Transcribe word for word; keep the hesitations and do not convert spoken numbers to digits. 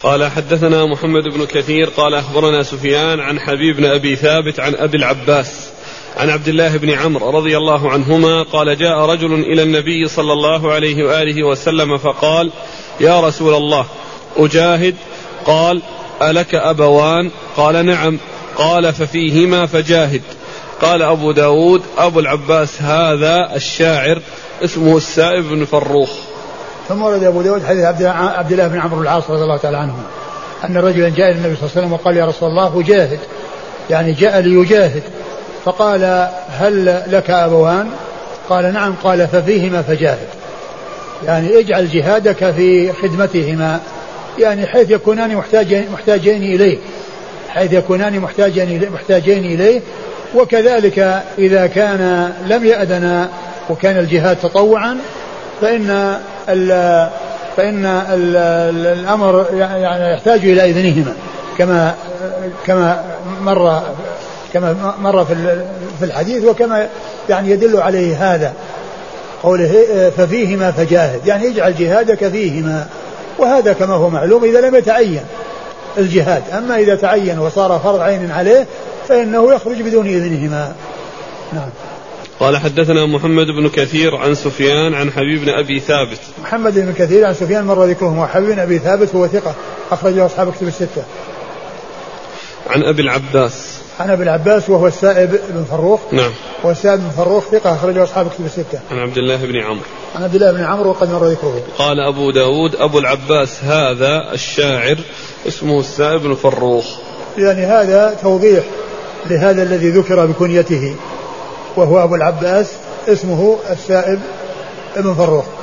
قال حدثنا محمد بن كثير قال أخبرنا سفيان عن حبيب بن أبي ثابت عن أبي العباس عن عبد الله بن عمرو رضي الله عنهما قال جاء رجل إلى النبي صلى الله عليه وآله وسلم فقال يا رسول الله أجاهد؟ قال ألك أبوان؟ قال نعم. قال ففيهما فجاهد. قال أبو داود أبو العباس هذا الشاعر اسمه السائب بن فروخ. ثم ورد أبو داود حديث عبد الله بن عمرو العاص رضي الله تعالى عنه أن رجلا جاء إلى النبي صلى الله عليه وسلم وقال يا رسول الله أجاهد، يعني جاء ليجاهد، فقال هل لك أبوان؟ قال نعم. قال ففيهما فجاهد، يعني اجعل جهادك في خدمتهما، يعني حيث يكونان محتاجين, محتاجين إليه حيث يكونان محتاجين, محتاجين إليه وكذلك إذا كان لم يأذن وكان الجهاد تطوعا فإن ال فإن ال الأمر يعني يحتاج إلى إذنهما كما كما مر كما مر في الحديث، وكما يعني يدل عليه هذا قوله ففيهما فجاهد، يعني اجعل جهادك فيهما، وهذا كما هو معلوم إذا لم يتعين الجهاد. أما إذا تعين وصار فرض عين عليه فإنه يخرج بدون إذنهما. نعم. قال حدثنا محمد بن كثير عن سفيان عن حبيب بن أبي ثابت. محمد بن كثير عن سفيان مر ذكرهم، وحبيب بن أبي ثابت هو ثقة أخرج له أصحاب كتب الستة. عن أبي العباس عن أبي العباس وهو السائب بن فروخ. نعم. والسائب بن فروخ ثقة أخرج له أصحاب كتب الستة. عن عبد الله بن عمرو عن عبد الله بن عمرو وقد مر ذكره. قال أبو داود أبو العباس هذا الشاعر اسمه السائب بن فروخ، يعني هذا توضيح لهذا الذي ذكر بكنيته وهو أبو العباس اسمه السائب بن فروخ.